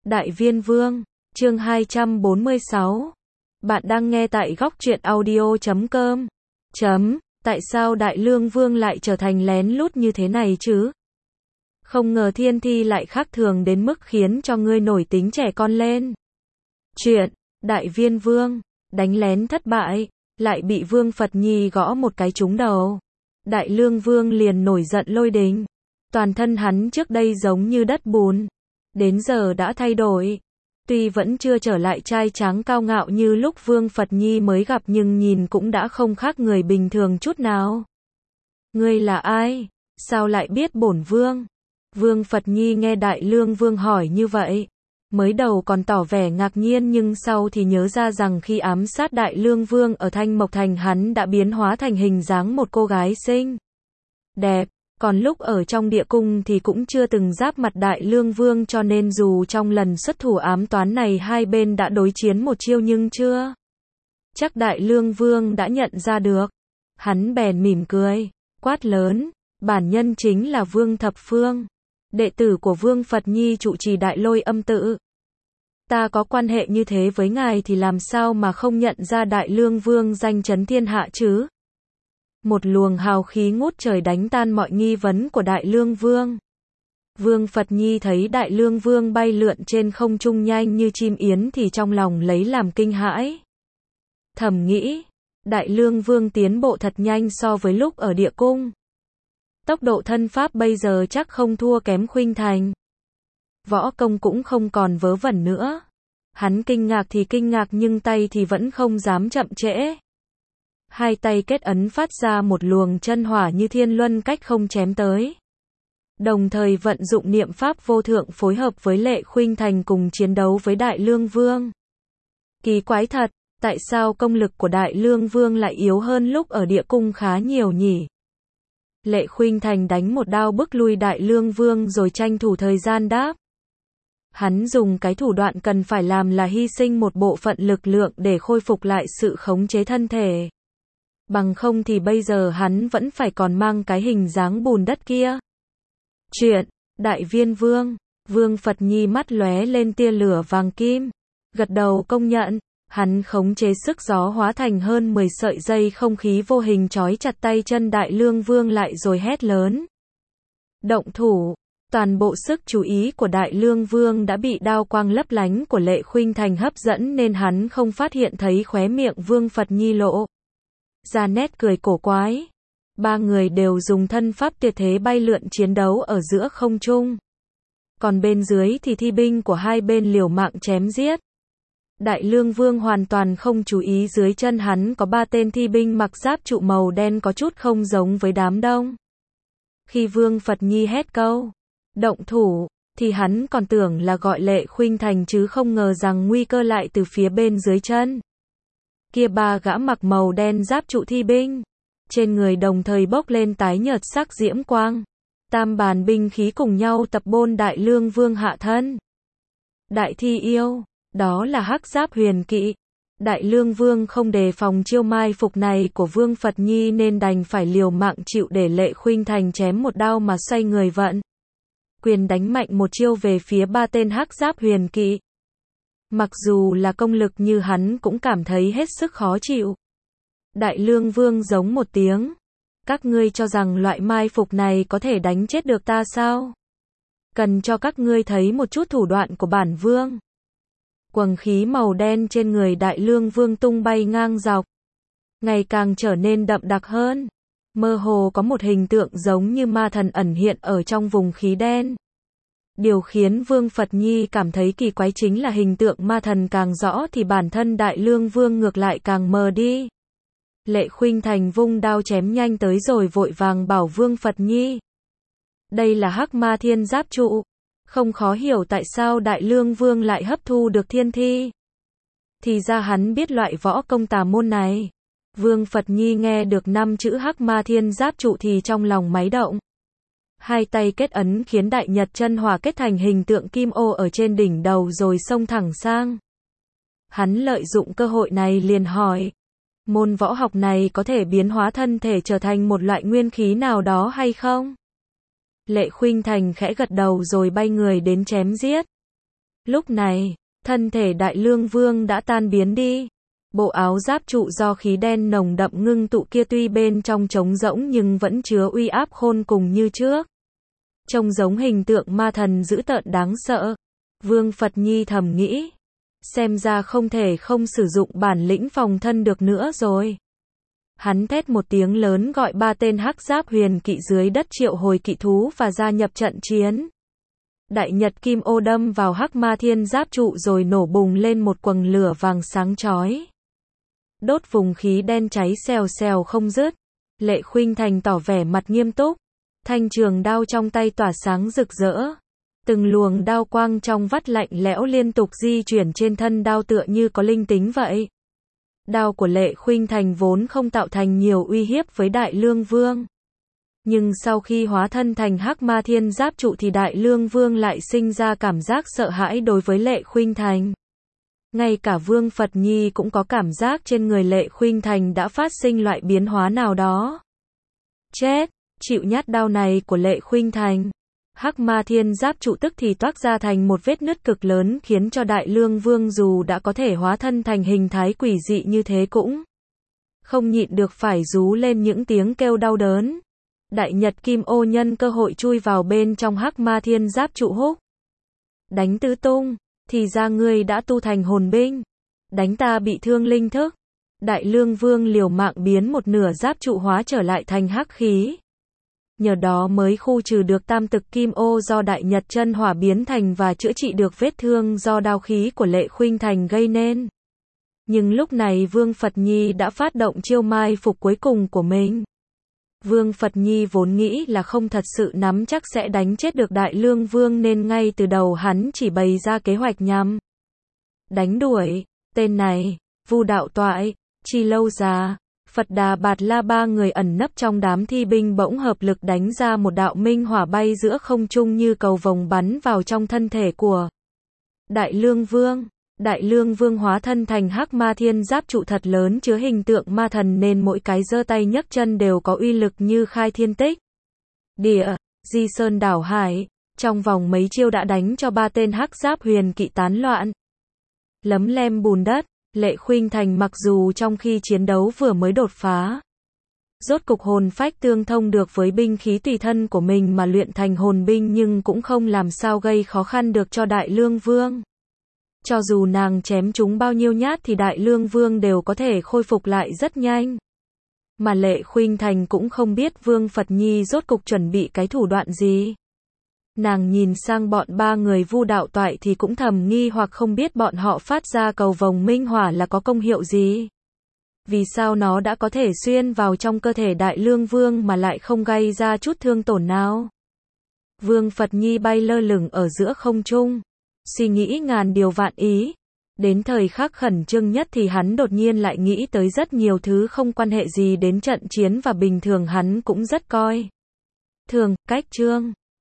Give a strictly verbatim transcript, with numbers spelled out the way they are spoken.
Đại Viên Vương, chương hai trăm bốn mươi sáu. Bạn đang nghe tại góc truyện audio chấm com. Chấm, tại sao Đại Lương Vương lại trở thành lén lút như thế này chứ? Không ngờ thiên thi lại khác thường đến mức khiến cho ngươi nổi tính trẻ con lên. Chuyện, Đại Viên Vương, đánh lén thất bại, lại bị Vương Phật Nhi gõ một cái trúng đầu. Đại Lương Vương liền nổi giận lôi đình. Toàn thân hắn trước đây giống như đất bùn. Đến giờ đã thay đổi. Tuy vẫn chưa trở lại trai tráng cao ngạo như lúc Vương Phật Nhi mới gặp nhưng nhìn cũng đã không khác người bình thường chút nào. Ngươi là ai? Sao lại biết bổn vương? Vương Phật Nhi nghe Đại Lương Vương hỏi như vậy. Mới đầu còn tỏ vẻ ngạc nhiên nhưng sau thì nhớ ra rằng khi ám sát Đại Lương Vương ở Thanh Mộc Thành hắn đã biến hóa thành hình dáng một cô gái xinh đẹp. Còn lúc ở trong địa cung thì cũng chưa từng giáp mặt Đại Lương Vương cho nên dù trong lần xuất thủ ám toán này hai bên đã đối chiến một chiêu nhưng chưa chắc Đại Lương Vương đã nhận ra được. Hắn bèn mỉm cười, quát lớn, bản nhân chính là Vương Thập Phương, đệ tử của Vương Phật Nhi trụ trì Đại Lôi Âm Tự. Ta có quan hệ như thế với ngài thì làm sao mà không nhận ra Đại Lương Vương danh chấn thiên hạ chứ? Một luồng hào khí ngút trời đánh tan mọi nghi vấn của Đại Lương Vương. Vương Phật Nhi thấy Đại Lương Vương bay lượn trên không trung nhanh như chim yến thì trong lòng lấy làm kinh hãi. Thầm nghĩ, Đại Lương Vương tiến bộ thật nhanh so với lúc ở địa cung. Tốc độ thân pháp bây giờ chắc không thua kém Khuynh Thành. Võ công cũng không còn vớ vẩn nữa. Hắn kinh ngạc thì kinh ngạc nhưng tay thì vẫn không dám chậm trễ. Hai tay kết ấn phát ra một luồng chân hỏa như thiên luân cách không chém tới. Đồng thời vận dụng niệm pháp vô thượng phối hợp với Lệ Khuynh Thành cùng chiến đấu với Đại Lương Vương. Kỳ quái thật, tại sao công lực của Đại Lương Vương lại yếu hơn lúc ở địa cung khá nhiều nhỉ? Lệ Khuynh Thành đánh một đao bức lui Đại Lương Vương rồi tranh thủ thời gian đáp. Hắn dùng cái thủ đoạn cần phải làm là hy sinh một bộ phận lực lượng để khôi phục lại sự khống chế thân thể. Bằng không thì bây giờ hắn vẫn phải còn mang cái hình dáng bùn đất kia. Chuyện, Đại Viên Vương, Vương Phật Nhi mắt lóe lên tia lửa vàng kim. Gật đầu công nhận, hắn khống chế sức gió hóa thành hơn mười sợi dây không khí vô hình trói chặt tay chân Đại Lương Vương lại rồi hét lớn. Động thủ, toàn bộ sức chú ý của Đại Lương Vương đã bị đao quang lấp lánh của Lệ Khuynh Thành hấp dẫn nên hắn không phát hiện thấy khóe miệng Vương Phật Nhi lộ ra nét cười cổ quái. Ba người đều dùng thân pháp tuyệt thế bay lượn chiến đấu ở giữa không trung. Còn bên dưới thì thi binh của hai bên liều mạng chém giết. Đại Lương Vương hoàn toàn không chú ý dưới chân hắn có ba tên thi binh mặc giáp trụ màu đen có chút không giống với đám đông. Khi Vương Phật Nhi hét câu động thủ thì hắn còn tưởng là gọi Lệ Khuynh Thành chứ không ngờ rằng nguy cơ lại từ phía bên dưới chân. Kia ba gã mặc màu đen giáp trụ thi binh, trên người đồng thời bốc lên tái nhợt sắc diễm quang. Tam bàn binh khí cùng nhau tập bôn Đại Lương Vương hạ thân. Đại thi yêu, đó là hắc giáp huyền kỵ. Đại Lương Vương không đề phòng chiêu mai phục này của Vương Phật Nhi nên đành phải liều mạng chịu để Lệ Khuynh Thành chém một đao mà xoay người vận quyền đánh mạnh một chiêu về phía ba tên hắc giáp huyền kỵ. Mặc dù là công lực như hắn cũng cảm thấy hết sức khó chịu. Đại Lương Vương giống một tiếng. Các ngươi cho rằng loại mai phục này có thể đánh chết được ta sao? Cần cho các ngươi thấy một chút thủ đoạn của bản vương. Quầng khí màu đen trên người Đại Lương Vương tung bay ngang dọc. Ngày càng trở nên đậm đặc hơn. Mơ hồ có một hình tượng giống như ma thần ẩn hiện ở trong vùng khí đen. Điều khiến Vương Phật Nhi cảm thấy kỳ quái chính là hình tượng ma thần càng rõ thì bản thân Đại Lương Vương ngược lại càng mờ đi. Lệ Khuynh Thành vung đao chém nhanh tới rồi vội vàng bảo Vương Phật Nhi. Đây là hắc ma thiên giáp trụ. Không khó hiểu tại sao Đại Lương Vương lại hấp thu được thiên thi. Thì ra hắn biết loại võ công tà môn này. Vương Phật Nhi nghe được năm chữ hắc ma thiên giáp trụ thì trong lòng máy động. Hai tay kết ấn khiến Đại Nhật chân hỏa kết thành hình tượng kim ô ở trên đỉnh đầu rồi xông thẳng sang. Hắn lợi dụng cơ hội này liền hỏi. Môn võ học này có thể biến hóa thân thể trở thành một loại nguyên khí nào đó hay không? Lệ Khuynh Thành khẽ gật đầu rồi bay người đến chém giết. Lúc này, thân thể Đại Lương Vương đã tan biến đi. Bộ áo giáp trụ do khí đen nồng đậm ngưng tụ kia tuy bên trong trống rỗng nhưng vẫn chứa uy áp khôn cùng như trước. Trông giống hình tượng ma thần dữ tợn đáng sợ. Vương Phật Nhi thầm nghĩ. Xem ra không thể không sử dụng bản lĩnh phòng thân được nữa rồi. Hắn thét một tiếng lớn gọi ba tên hắc giáp huyền kỵ dưới đất triệu hồi kỵ thú và gia nhập trận chiến. Đại nhật kim ô đâm vào hắc ma thiên giáp trụ rồi nổ bùng lên một quầng lửa vàng sáng chói. Đốt vùng khí đen cháy xèo xèo không dứt. Lệ Khuynh Thành tỏ vẻ mặt nghiêm túc. Thanh trường đao trong tay tỏa sáng rực rỡ. Từng luồng đao quang trong vắt lạnh lẽo liên tục di chuyển trên thân đao tựa như có linh tính vậy. Đao của Lệ Khuynh Thành vốn không tạo thành nhiều uy hiếp với Đại Lương Vương. Nhưng sau khi hóa thân thành hắc ma thiên giáp trụ thì Đại Lương Vương lại sinh ra cảm giác sợ hãi đối với Lệ Khuynh Thành. Ngay cả Vương Phật Nhi cũng có cảm giác trên người Lệ Khuynh Thành đã phát sinh loại biến hóa nào đó. Chết, chịu nhát đao này của Lệ Khuynh Thành. Hắc ma thiên giáp trụ tức thì toác ra thành một vết nứt cực lớn khiến cho Đại Lương Vương dù đã có thể hóa thân thành hình thái quỷ dị như thế cũng không nhịn được phải rú lên những tiếng kêu đau đớn. Đại nhật kim ô nhân cơ hội chui vào bên trong hắc ma thiên giáp trụ húc. Đánh tứ tung, thì ra ngươi đã tu thành hồn binh. Đánh ta bị thương linh thức. Đại Lương Vương liều mạng biến một nửa giáp trụ hóa trở lại thành hắc khí. Nhờ đó mới khu trừ được tam tực kim ô do Đại Nhật chân hỏa biến thành và chữa trị được vết thương do đao khí của Lệ Khuynh Thành gây nên. Nhưng lúc này Vương Phật Nhi đã phát động chiêu mai phục cuối cùng của mình. Vương Phật Nhi vốn nghĩ là không thật sự nắm chắc sẽ đánh chết được Đại Lương Vương nên ngay từ đầu hắn chỉ bày ra kế hoạch nhằm đánh đuổi tên này. Vu Đạo Toại, Chi Lâu Già, Phật Đà Bạt La ba người ẩn nấp trong đám thi binh bỗng hợp lực đánh ra một đạo minh hỏa bay giữa không trung như cầu vồng bắn vào trong thân thể của Đại Lương Vương. Đại Lương Vương hóa thân thành hắc ma thiên giáp trụ thật lớn chứa hình tượng ma thần nên mỗi cái giơ tay nhấc chân đều có uy lực như khai thiên tích địa, di sơn đảo hải. Trong vòng mấy chiêu đã đánh cho ba tên hắc giáp huyền kỵ tán loạn, lấm lem bùn đất. Lệ Khuynh Thành mặc dù trong khi chiến đấu vừa mới đột phá, rốt cục hồn phách tương thông được với binh khí tùy thân của mình mà luyện thành hồn binh nhưng cũng không làm sao gây khó khăn được cho Đại Lương Vương. Cho dù nàng chém chúng bao nhiêu nhát thì Đại Lương Vương đều có thể khôi phục lại rất nhanh. Mà Lệ Khuynh Thành cũng không biết Vương Phật Nhi rốt cục chuẩn bị cái thủ đoạn gì. Nàng nhìn sang bọn ba người Vu Đạo Toại thì cũng thầm nghi hoặc không biết bọn họ phát ra cầu vồng minh hỏa là có công hiệu gì. Vì sao nó đã có thể xuyên vào trong cơ thể Đại Lương Vương mà lại không gây ra chút thương tổn nào. Vương Phật Nhi bay lơ lửng ở giữa không trung, suy nghĩ ngàn điều vạn ý. Đến thời khắc khẩn trương nhất thì hắn đột nhiên lại nghĩ tới rất nhiều thứ không quan hệ gì đến trận chiến và bình thường hắn cũng rất coi thường. Cách chương